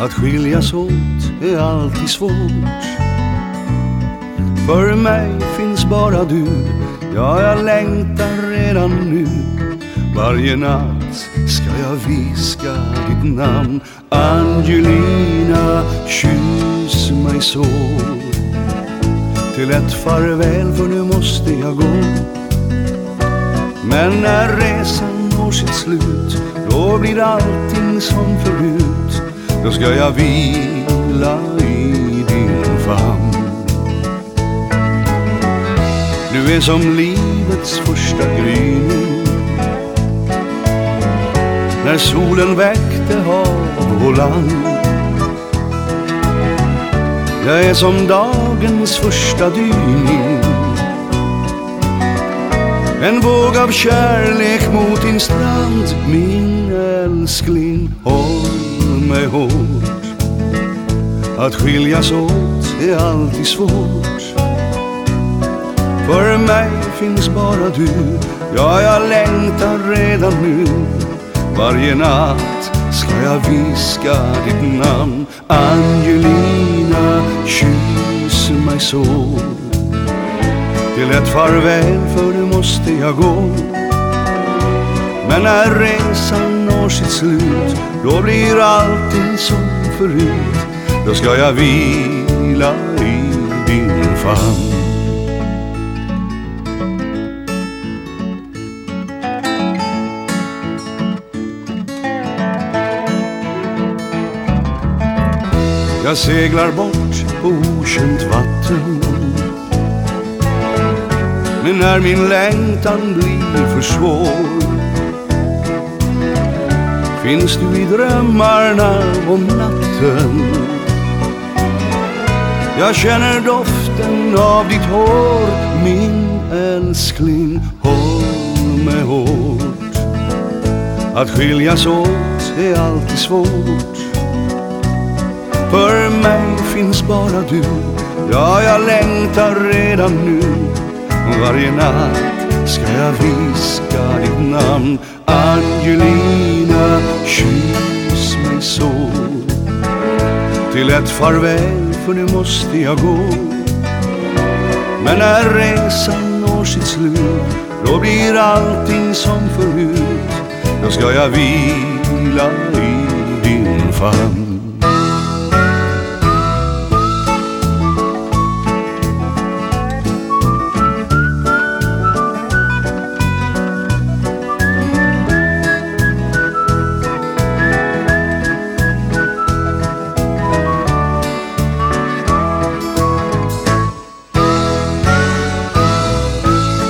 Att skiljas åt är alltid svårt. För mig finns bara du. Ja, jag längtar redan nu. Varje natt ska jag viska ditt namn. Angelina, kyss mig så. Till ett farväl, för nu måste jag gå. Men när resan når sitt slut, då blir allting som förut. Då ska jag vila i din famn. Du är som livets första gryning, när solen väckte hav och land. Jag är som dagens första dyning, en våg av kärlek mot din strand. Min älskling, håll mig hårt. Att skiljas åt är alltid svårt. För mig finns bara du. Ja, jag längtar redan nu. Varje natt ska jag viska ditt namn. Angelina, kyss mig så. Till ett farväl, för nu måste jag gå. Men när resan når sitt slut, då blir allting som förut. Då ska jag vila i din famn. Jag seglar bort på okänt vatten, men när min längtan blir för svår, finns du i drömmarna om natten. Jag känner doften av ditt hår. Min älskling, håll mig hårt. Att skiljas åt är alltid svårt. För mig finns bara du. Ja, jag längtar redan nu. Varje natt ska jag viska ditt namn. Angelina, kyss mig så. Till ett farväl, för nu måste jag gå. Men när resan når sitt slut, då blir allting som förut. Då ska jag vila i din famn.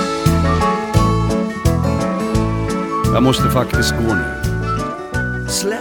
Jag måste faktiskt gå nu. Släpp